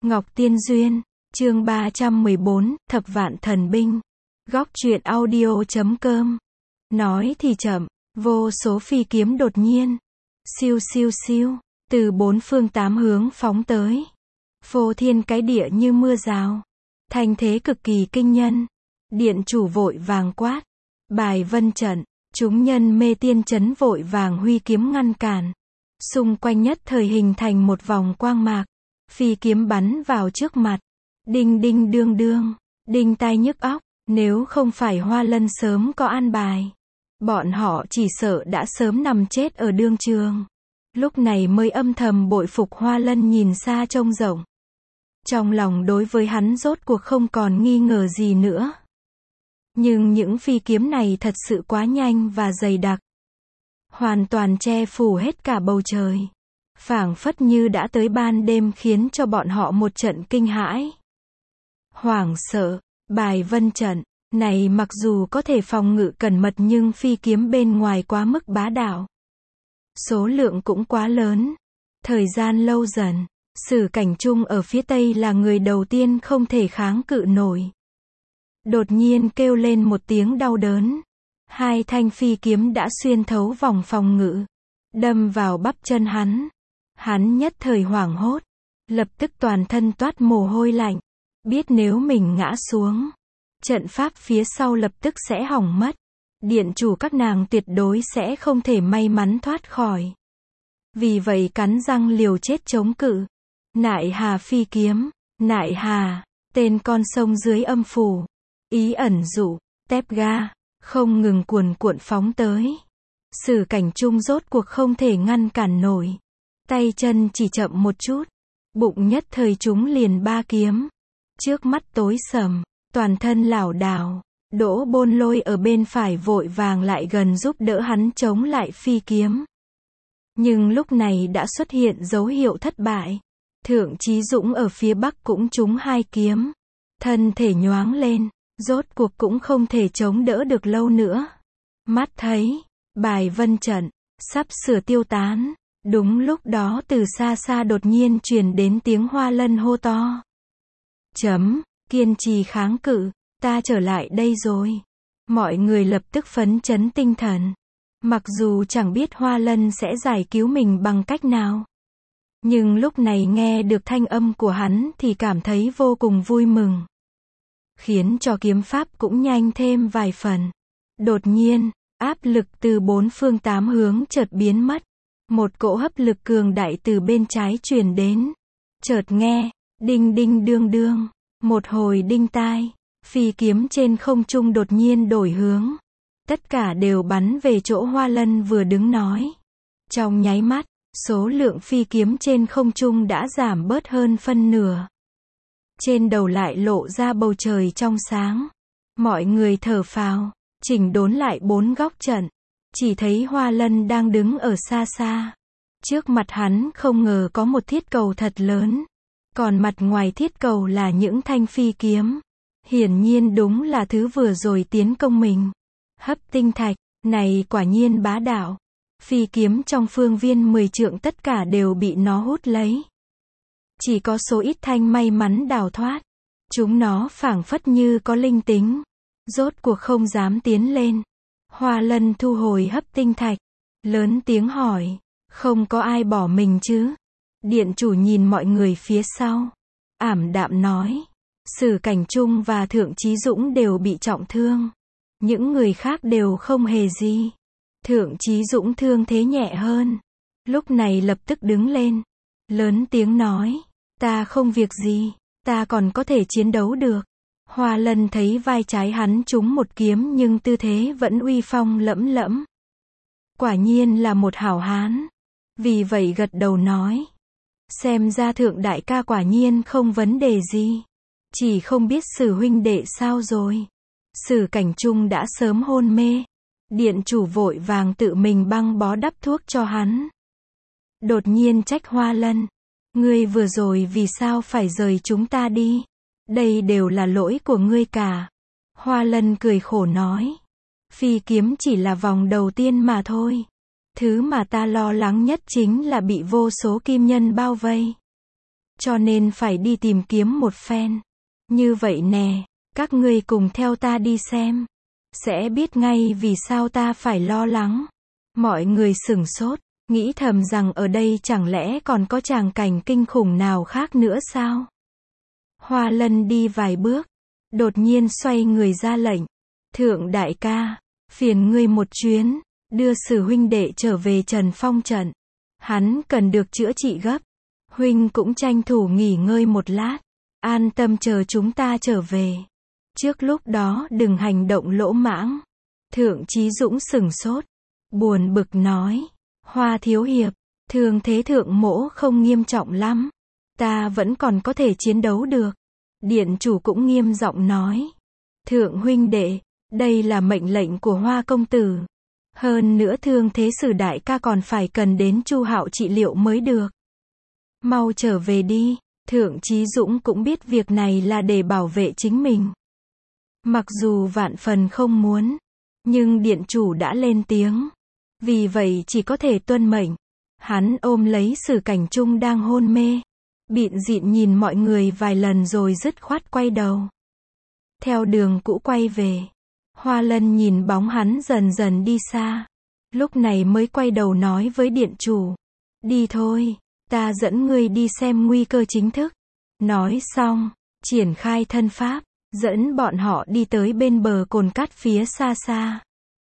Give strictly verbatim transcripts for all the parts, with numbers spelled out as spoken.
Ngọc Tiên Duyên, chương ba trăm mười bốn, Thập Vạn Thần Binh. Góc truyện audio chấm com. Nói thì chậm, vô số phi kiếm đột nhiên, siêu siêu siêu, từ bốn phương tám hướng phóng tới. Phô thiên cái địa như mưa rào. Thanh thế cực kỳ kinh nhân. Điện chủ vội vàng quát. Bài vân trận, chúng nhân mê tiên chấn vội vàng huy kiếm ngăn cản. Xung quanh nhất thời hình thành một vòng quang mạc. Phi kiếm bắn vào trước mặt. Đinh đinh đương đương, đinh tai nhức óc, nếu không phải Hoa Lân sớm có an bài, bọn họ chỉ sợ đã sớm nằm chết ở đương trường. Lúc này mới âm thầm bội phục Hoa Lân nhìn xa trông rộng. Trong lòng đối với hắn rốt cuộc không còn nghi ngờ gì nữa. Nhưng những phi kiếm này thật sự quá nhanh và dày đặc. Hoàn toàn che phủ hết cả bầu trời. Phảng phất như đã tới ban đêm khiến cho bọn họ một trận kinh hãi. Hoảng sợ, bài vân trận này mặc dù có thể phòng ngự cẩn mật nhưng phi kiếm bên ngoài quá mức bá đạo. Số lượng cũng quá lớn. Thời gian lâu dần, Sử Cảnh Trung ở phía tây là người đầu tiên không thể kháng cự nổi. Đột nhiên kêu lên một tiếng đau đớn. Hai thanh phi kiếm đã xuyên thấu vòng phòng ngự, đâm vào bắp chân hắn. Hắn nhất thời hoảng hốt, lập tức toàn thân toát mồ hôi lạnh, biết nếu mình ngã xuống, trận pháp phía sau lập tức sẽ hỏng mất. Điện chủ các nàng tuyệt đối sẽ không thể may mắn thoát khỏi. Vì vậy cắn răng liều chết chống cự. Nại Hà phi kiếm, Nại Hà, tên con sông dưới âm phủ, ý ẩn dụ, tép ga, không ngừng cuồn cuộn phóng tới. Sử Cảnh Trung rốt cuộc không thể ngăn cản nổi. Tay chân chỉ chậm một chút, bụng nhất thời chúng liền ba kiếm. Trước mắt tối sầm, toàn thân lảo đảo. Đỗ Bôn Lôi ở bên phải vội vàng lại gần giúp đỡ hắn chống lại phi kiếm. Nhưng lúc này đã xuất hiện dấu hiệu thất bại. Thượng Chí Dũng ở phía bắc cũng trúng hai kiếm. Thân thể nhoáng lên, rốt cuộc cũng không thể chống đỡ được lâu nữa. Mắt thấy, bài vân trận, sắp sửa tiêu tán. Đúng lúc đó từ xa xa đột nhiên truyền đến tiếng Hoa Lân hô to. Chấm, kiên trì kháng cự, ta trở lại đây rồi. Mọi người lập tức phấn chấn tinh thần. Mặc dù chẳng biết Hoa Lân sẽ giải cứu mình bằng cách nào. Nhưng lúc này nghe được thanh âm của hắn thì cảm thấy vô cùng vui mừng. Khiến cho kiếm pháp cũng nhanh thêm vài phần. Đột nhiên, áp lực từ bốn phương tám hướng chợt biến mất. Một cỗ hấp lực cường đại từ bên trái truyền đến. Chợt nghe, đinh đinh đương đương, một hồi đinh tai, phi kiếm trên không trung đột nhiên đổi hướng. Tất cả đều bắn về chỗ Hoa Lân vừa đứng nói. Trong nháy mắt, số lượng phi kiếm trên không trung đã giảm bớt hơn phân nửa. Trên đầu lại lộ ra bầu trời trong sáng. Mọi người thở phào, chỉnh đốn lại bốn góc trận. Chỉ thấy Hoa Lân đang đứng ở xa xa. Trước mặt hắn không ngờ có một thiết cầu thật lớn. Còn mặt ngoài thiết cầu là những thanh phi kiếm. Hiển nhiên đúng là thứ vừa rồi tiến công mình. Hấp tinh thạch, này quả nhiên bá đạo. Phi kiếm trong phương viên mười trượng tất cả đều bị nó hút lấy. Chỉ có số ít thanh may mắn đào thoát. Chúng nó phảng phất như có linh tính. Rốt cuộc không dám tiến lên. Hoa Lân thu hồi hấp tinh thạch, lớn tiếng hỏi, không có ai bỏ mình chứ? Điện chủ nhìn mọi người phía sau, ảm đạm nói, Sử Cảnh Trung và Thượng Chí Dũng đều bị trọng thương. Những người khác đều không hề gì. Thượng Chí Dũng thương thế nhẹ hơn. Lúc này lập tức đứng lên, lớn tiếng nói, ta không việc gì, ta còn có thể chiến đấu được. Hoa Lân thấy vai trái hắn trúng một kiếm nhưng tư thế vẫn uy phong lẫm lẫm. Quả nhiên là một hảo hán. Vì vậy gật đầu nói. Xem ra Thượng đại ca quả nhiên không vấn đề gì. Chỉ không biết Sử huynh đệ sao rồi. Sử Cảnh Trung đã sớm hôn mê. Điện chủ vội vàng tự mình băng bó đắp thuốc cho hắn. Đột nhiên trách Hoa Lân. Ngươi vừa rồi vì sao phải rời chúng ta đi? Đây đều là lỗi của ngươi cả. Hoa Lân cười khổ nói. Phi kiếm chỉ là vòng đầu tiên mà thôi. Thứ mà ta lo lắng nhất chính là bị vô số kim nhân bao vây. cho nên phải đi tìm kiếm một phen. Như vậy nè, các ngươi cùng theo ta đi xem. Sẽ biết ngay vì sao ta phải lo lắng. Mọi người sửng sốt, nghĩ thầm rằng ở đây chẳng lẽ còn có tràng cảnh kinh khủng nào khác nữa sao? Hoa Lân đi vài bước, đột nhiên xoay người ra lệnh. Thượng đại ca, phiền ngươi một chuyến, đưa Sử huynh đệ trở về Trần Phong trận. Hắn cần được chữa trị gấp. Huynh cũng tranh thủ nghỉ ngơi một lát, an tâm chờ chúng ta trở về. Trước lúc đó đừng hành động lỗ mãng. Thượng Chí Dũng sửng sốt, buồn bực nói, Hoa thiếu hiệp, thương thế thượng mỗ không nghiêm trọng lắm. Ta vẫn còn có thể chiến đấu được. Điện chủ cũng nghiêm giọng nói, thượng huynh đệ, đây là mệnh lệnh của Hoa công tử. Hơn nữa thương thế Sử đại ca còn phải cần đến Chu Hạo trị liệu mới được. Mau trở về đi. Thượng Chí Dũng cũng biết việc này là để bảo vệ chính mình. Mặc dù vạn phần không muốn, nhưng điện chủ đã lên tiếng. Vì vậy chỉ có thể tuân mệnh. Hắn ôm lấy Sử Cảnh Trung đang hôn mê. Bịn dịn nhìn mọi người vài lần rồi dứt khoát quay đầu. Theo đường cũ quay về. Hoa Lân nhìn bóng hắn dần dần đi xa. Lúc này mới quay đầu nói với điện chủ. Đi thôi, ta dẫn ngươi đi xem nguy cơ chính thức. Nói xong, triển khai thân pháp, dẫn bọn họ đi tới bên bờ cồn cát phía xa xa.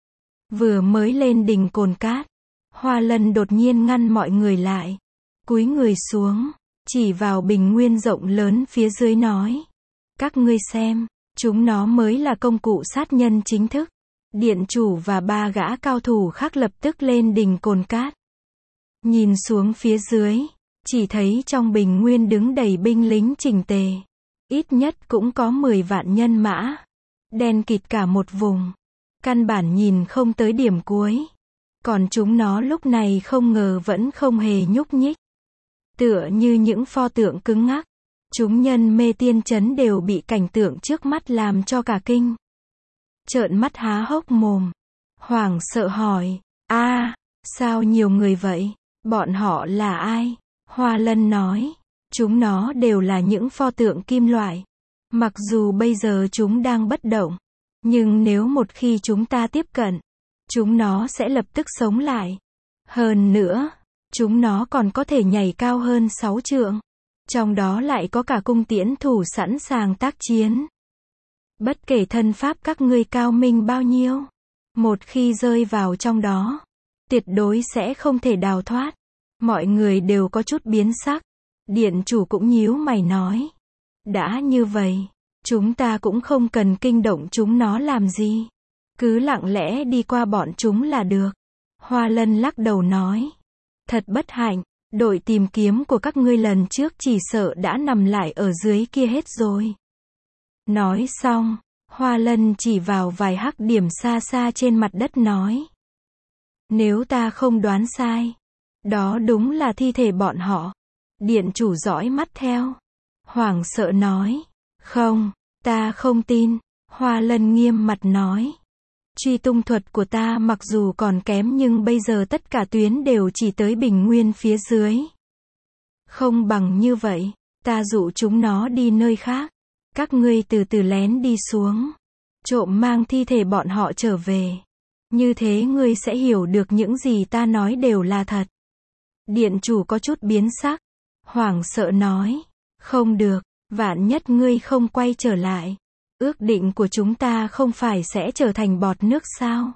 Vừa mới lên đỉnh cồn cát, Hoa Lân đột nhiên ngăn mọi người lại. Cúi người xuống, chỉ vào bình nguyên rộng lớn phía dưới nói. Các ngươi xem, chúng nó mới là công cụ sát nhân chính thức. Điện chủ và ba gã cao thủ khác lập tức lên đỉnh cồn cát. Nhìn xuống phía dưới, chỉ thấy trong bình nguyên đứng đầy binh lính chỉnh tề. Ít nhất cũng có mười vạn nhân mã. Đen kịt cả một vùng. Căn bản nhìn không tới điểm cuối. Còn chúng nó lúc này không ngờ vẫn không hề nhúc nhích. Tựa như những pho tượng cứng ngắc. Chúng nhân mê tiên chấn đều bị cảnh tượng trước mắt làm cho cả kinh. Trợn mắt há hốc mồm. Hoảng sợ hỏi. A, sao nhiều người vậy? Bọn họ là ai? Hoa Lân nói. Chúng nó đều là những pho tượng kim loại. Mặc dù bây giờ chúng đang bất động. Nhưng nếu một khi chúng ta tiếp cận, chúng nó sẽ lập tức sống lại. Hơn nữa, chúng nó còn có thể nhảy cao hơn sáu trượng. Trong đó lại có cả cung tiễn thủ sẵn sàng tác chiến. Bất kể thân pháp các ngươi cao minh bao nhiêu, một khi rơi vào trong đó, tuyệt đối sẽ không thể đào thoát. Mọi người đều có chút biến sắc. Điện chủ cũng nhíu mày nói. Đã như vậy, chúng ta cũng không cần kinh động chúng nó làm gì. Cứ lặng lẽ đi qua bọn chúng là được. Hoa Lân lắc đầu nói. Thật bất hạnh, đội tìm kiếm của các ngươi lần trước chỉ sợ đã nằm lại ở dưới kia hết rồi. Nói xong, Hoa Lân chỉ vào vài hắc điểm xa xa trên mặt đất nói. Nếu ta không đoán sai, đó đúng là thi thể bọn họ. Điện chủ dõi mắt theo. Hoảng sợ nói. Không, ta không tin. Hoa Lân nghiêm mặt nói. Truy tung thuật của ta mặc dù còn kém nhưng bây giờ tất cả tuyến đều chỉ tới bình nguyên phía dưới. Không bằng như vậy, ta dụ chúng nó đi nơi khác. Các ngươi từ từ lén đi xuống. Trộm mang thi thể bọn họ trở về. Như thế ngươi sẽ hiểu được những gì ta nói đều là thật. Điện chủ có chút biến sắc. Hoảng sợ nói. Không được, vạn nhất ngươi không quay trở lại. Ước định của chúng ta không phải sẽ trở thành bọt nước sao?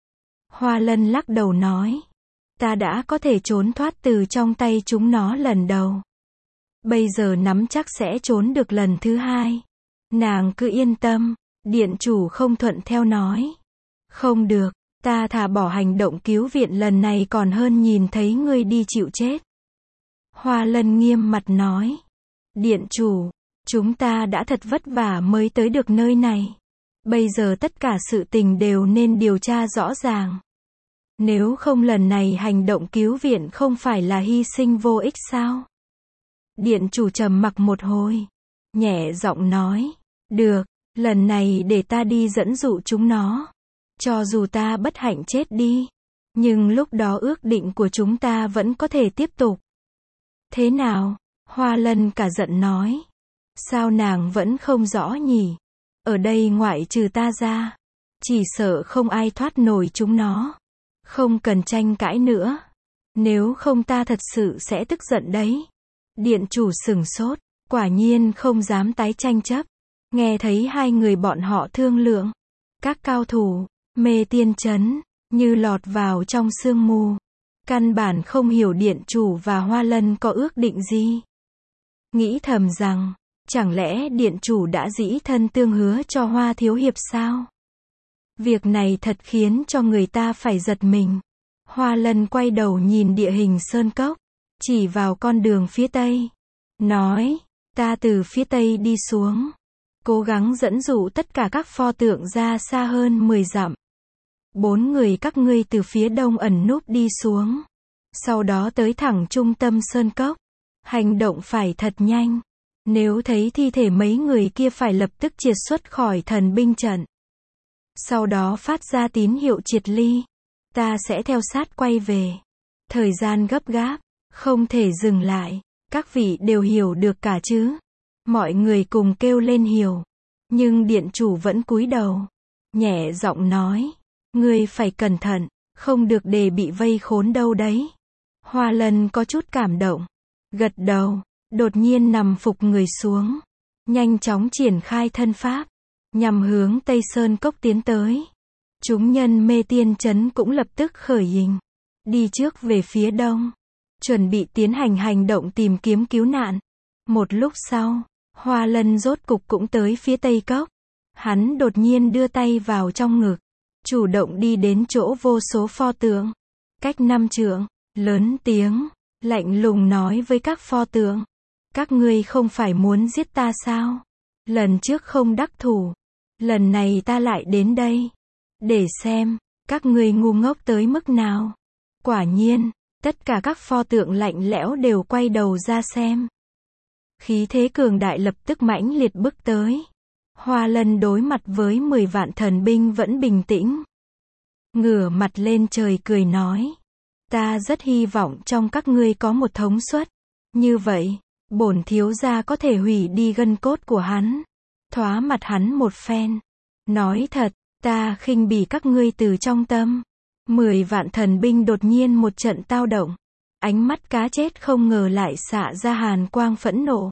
Hoa Lân lắc đầu nói. Ta đã có thể trốn thoát từ trong tay chúng nó lần đầu. Bây giờ nắm chắc sẽ trốn được lần thứ hai. Nàng cứ yên tâm. Điện chủ không thuận theo nói. Không được, ta thà bỏ hành động cứu viện lần này còn hơn nhìn thấy ngươi đi chịu chết. Hoa Lân nghiêm mặt nói. Điện chủ, chúng ta đã thật vất vả mới tới được nơi này. Bây giờ tất cả sự tình đều nên điều tra rõ ràng. Nếu không lần này hành động cứu viện không phải là hy sinh vô ích sao? Điện chủ trầm mặc một hồi. Nhẹ giọng nói. Được, lần này để ta đi dẫn dụ chúng nó. Cho dù ta bất hạnh chết đi. Nhưng lúc đó ước định của chúng ta vẫn có thể tiếp tục. Thế nào? Hoa Lân cả giận nói. Sao nàng vẫn không rõ nhỉ? Ở đây ngoại trừ ta ra, chỉ sợ không ai thoát nổi chúng nó. Không cần tranh cãi nữa. Nếu không ta thật sự sẽ tức giận đấy. Điện chủ sửng sốt, quả nhiên không dám tái tranh chấp. Nghe thấy hai người bọn họ thương lượng. Các cao thủ, mê tiên trấn, như lọt vào trong sương mù. Căn bản không hiểu điện chủ và Hoa Lân có ước định gì. Nghĩ thầm rằng, chẳng lẽ điện chủ đã dĩ thân tương hứa cho Hoa thiếu hiệp sao? Việc này thật khiến cho người ta phải giật mình. Hoa Lân quay đầu nhìn địa hình sơn cốc, chỉ vào con đường phía tây. Nói, ta từ phía tây đi xuống. Cố gắng dẫn dụ tất cả các pho tượng ra xa hơn mười dặm. Bốn người các ngươi từ phía đông ẩn núp đi xuống. Sau đó tới thẳng trung tâm sơn cốc. Hành động phải thật nhanh. Nếu thấy thi thể mấy người kia phải lập tức triệt xuất khỏi thần binh trận. Sau đó phát ra tín hiệu triệt ly. Ta sẽ theo sát quay về. Thời gian gấp gáp, không thể dừng lại. Các vị đều hiểu được cả chứ? Mọi người cùng kêu lên hiểu. Nhưng điện chủ vẫn cúi đầu. Nhẹ giọng nói. Ngươi phải cẩn thận, không được để bị vây khốn đâu đấy. Hoa Lân có chút cảm động. Gật đầu, đột nhiên nằm phục người xuống. Nhanh chóng triển khai thân pháp. Nhằm hướng Tây Sơn Cốc tiến tới. Chúng nhân mê tiên trấn cũng lập tức khởi hình. Đi trước về phía đông. Chuẩn bị tiến hành hành động tìm kiếm cứu nạn. Một lúc sau, Hoa Lân rốt cục cũng tới phía Tây Cốc. Hắn đột nhiên đưa tay vào trong ngực. Chủ động đi đến chỗ vô số pho tượng. Cách năm trượng, lớn tiếng, lạnh lùng nói với các pho tượng. Các ngươi không phải muốn giết ta sao? Lần trước không đắc thủ. Lần này ta lại đến đây. Để xem, các ngươi ngu ngốc tới mức nào. Quả nhiên, tất cả các pho tượng lạnh lẽo đều quay đầu ra xem. Khí thế cường đại lập tức mãnh liệt bước tới. Hoa Lân đối mặt với mười vạn thần binh vẫn bình tĩnh. Ngửa mặt lên trời cười nói. Ta rất hy vọng trong các ngươi có một thống suất. Như vậy, bổn thiếu gia có thể hủy đi gân cốt của hắn. Thoá mặt hắn một phen. Nói thật, ta khinh bỉ các ngươi từ trong tâm. Mười vạn thần binh đột nhiên một trận tao động. Ánh mắt cá chết không ngờ lại xạ ra hàn quang phẫn nộ.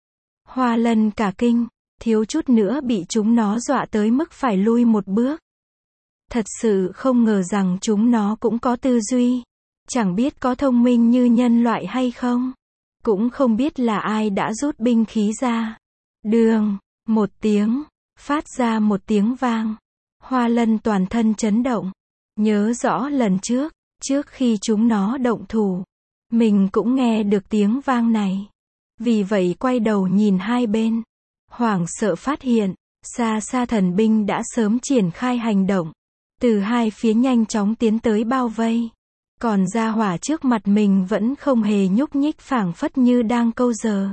Hoa Lân cả kinh, thiếu chút nữa bị chúng nó dọa tới mức phải lui một bước. Thật sự không ngờ rằng chúng nó cũng có tư duy. Chẳng biết có thông minh như nhân loại hay không. Cũng không biết là ai đã rút binh khí ra. Đường, một tiếng, phát ra một tiếng vang. Hoa Lân toàn thân chấn động. Nhớ rõ lần trước, trước khi chúng nó động thủ, mình cũng nghe được tiếng vang này. Vì vậy quay đầu nhìn hai bên. Hoảng sợ phát hiện, xa xa thần binh đã sớm triển khai hành động. Từ hai phía nhanh chóng tiến tới bao vây. Còn gia hỏa trước mặt mình vẫn không hề nhúc nhích phảng phất như đang câu giờ.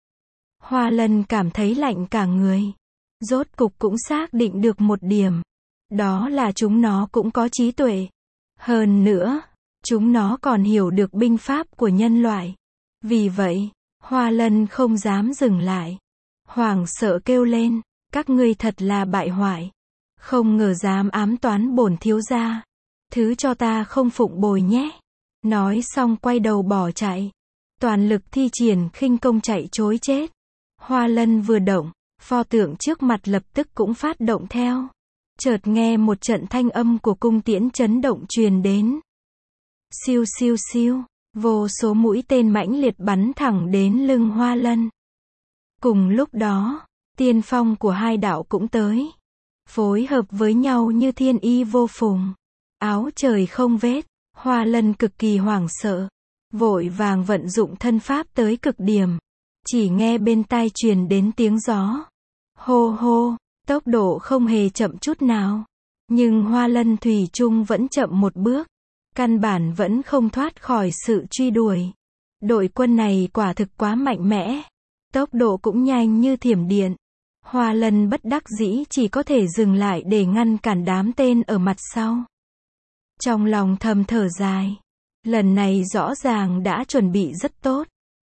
Hoa Lân cảm thấy lạnh cả người. Rốt cục cũng xác định được một điểm. Đó là chúng nó cũng có trí tuệ. Hơn nữa, chúng nó còn hiểu được binh pháp của nhân loại. Vì vậy, Hoa Lân không dám dừng lại. Hoảng sợ kêu lên, các ngươi thật là bại hoại. Không ngờ dám ám toán bổn thiếu gia. Thứ cho ta không phụng bồi nhé. Nói xong quay đầu bỏ chạy. Toàn lực thi triển khinh công chạy trối chết. Hoa Lân vừa động, pho tượng trước mặt lập tức cũng phát động theo. Chợt nghe một trận thanh âm của cung tiễn chấn động truyền đến. Siêu siêu siêu, vô số mũi tên mãnh liệt bắn thẳng đến lưng Hoa Lân. Cùng lúc đó, tiên phong của hai đạo cũng tới. Phối hợp với nhau như thiên y vô phùng. Áo trời không vết, Hoa Lân cực kỳ hoảng sợ. Vội vàng vận dụng thân pháp tới cực điểm. Chỉ nghe bên tai truyền đến tiếng gió. Hô hô, tốc độ không hề chậm chút nào. Nhưng Hoa Lân thủy chung vẫn chậm một bước. Căn bản vẫn không thoát khỏi sự truy đuổi. Đội quân này quả thực quá mạnh mẽ. Tốc độ cũng nhanh như thiểm điện. Hoa Lân bất đắc dĩ chỉ có thể dừng lại để ngăn cản đám tên ở mặt sau. Trong lòng thầm thở dài. Lần này rõ ràng đã chuẩn bị rất tốt.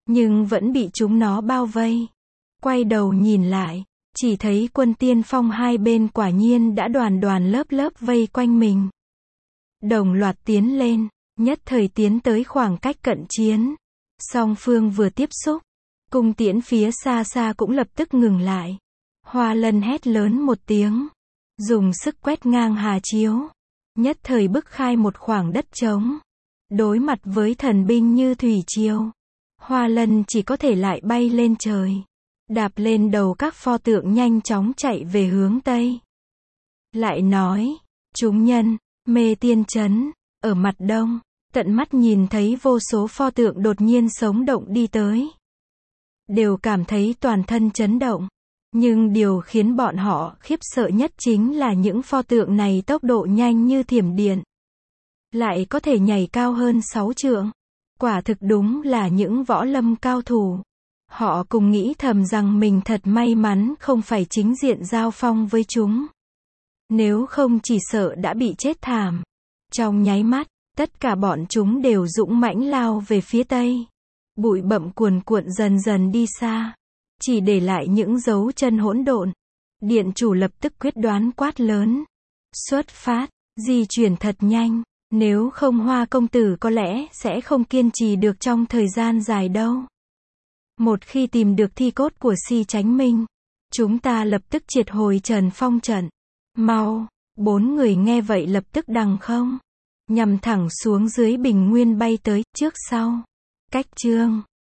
nhưng vẫn bị chúng nó bao vây. Quay đầu nhìn lại, chỉ thấy quân tiên phong hai bên quả nhiên đã đoàn đoàn lớp lớp vây quanh mình. Đồng loạt tiến lên, nhất thời tiến tới khoảng cách cận chiến. Song phương vừa tiếp xúc, cung tiễn phía xa xa cũng lập tức ngừng lại. Hoa Lân hét lớn một tiếng, dùng sức quét ngang hà chiếu, nhất thời bức khai một khoảng đất trống. Đối mặt với thần binh như thủy triều, Hoa Lân chỉ có thể lại bay lên trời, đạp lên đầu các pho tượng nhanh chóng chạy về hướng Tây. Lại nói, chúng nhân, Mê Tiên Trấn, ở mặt đông, tận mắt nhìn thấy vô số pho tượng đột nhiên sống động đi tới. Đều cảm thấy toàn thân chấn động. Nhưng điều khiến bọn họ khiếp sợ nhất chính là những pho tượng này tốc độ nhanh như thiểm điện. Lại có thể nhảy cao hơn sáu trượng. Quả thực đúng là những võ lâm cao thủ. Họ cùng nghĩ thầm rằng mình thật may mắn không phải chính diện giao phong với chúng. Nếu không chỉ sợ đã bị chết thảm. Trong nháy mắt, tất cả bọn chúng đều dũng mãnh lao về phía Tây. Bụi bặm cuồn cuộn dần dần đi xa. Chỉ để lại những dấu chân hỗn độn. Điện chủ lập tức quyết đoán quát lớn. Xuất phát, di chuyển thật nhanh. Nếu không Hoa công tử có lẽ sẽ không kiên trì được trong thời gian dài đâu. Một khi tìm được thi cốt của Si Chánh Minh, chúng ta lập tức triệt hồi Trần Phong trận. Mau, bốn người nghe vậy lập tức đằng không. Nhằm thẳng xuống dưới bình nguyên bay tới, trước sau. Cách chương